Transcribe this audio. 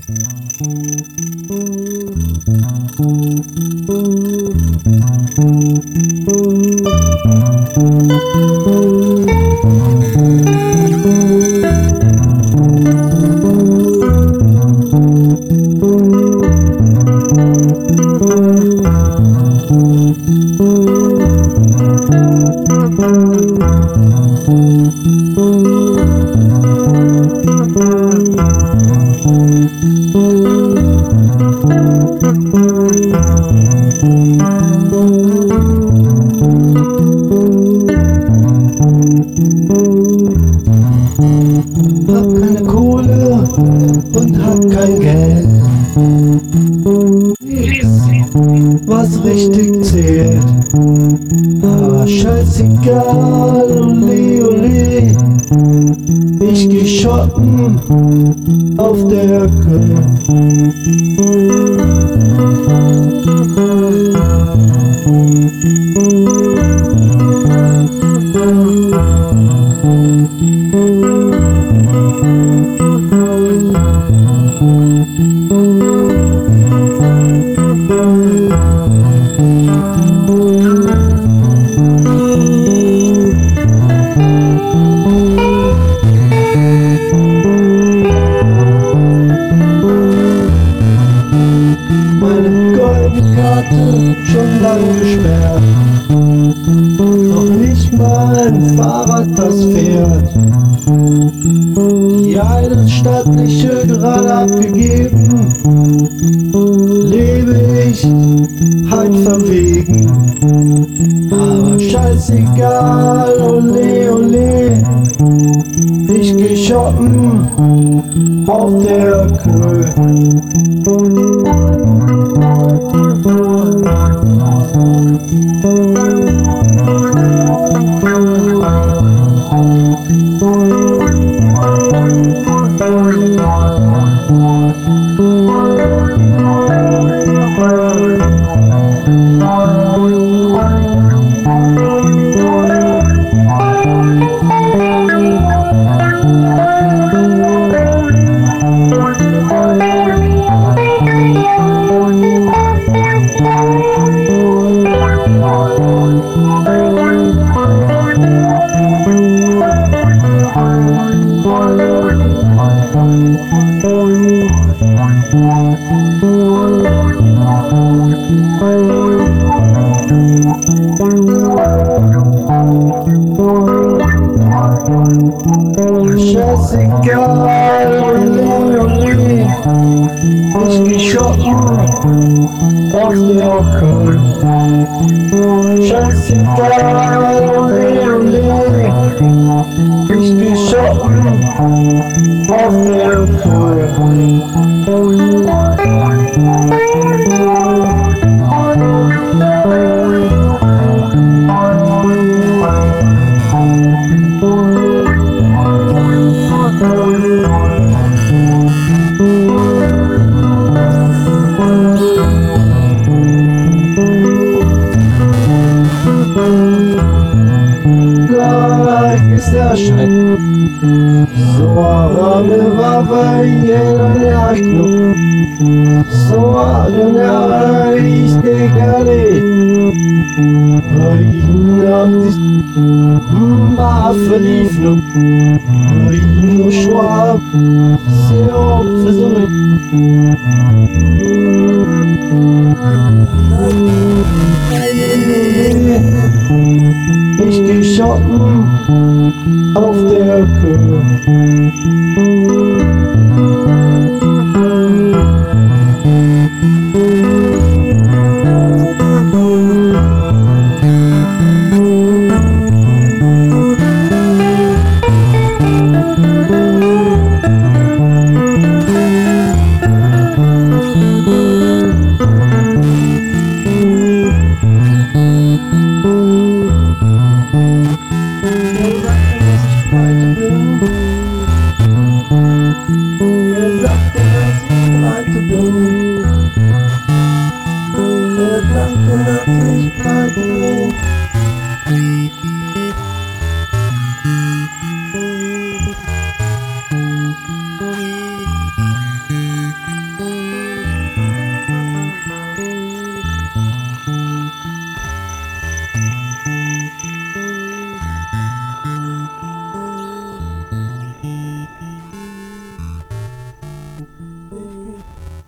Hab keine Kohle und hab kein Geld. Was richtig zählt. Aber scheißegal, ole ole. Ich geh shoppen auf der Höcke. Meine goldene Karte schon lang gesperrt. Noch nicht mal ein Fahrrad, das fährt. Die eine stattliche gerade abgegeben. Lebe ich halt verwegen. Aber scheißegal, ole ole. Ich geh shoppen auf der Höhe. Scheißegal, ole ole. Ich geh shoppen auf der Höcke. Scheißegal, ole ole. Ich geh shoppen auf der Höcke. Gleich ist der Schein. So rame war jeder Knopf. So ich gegale. Ma verlief nu. No schwab. So versucht. Ich geh shoppen auf der Höcke.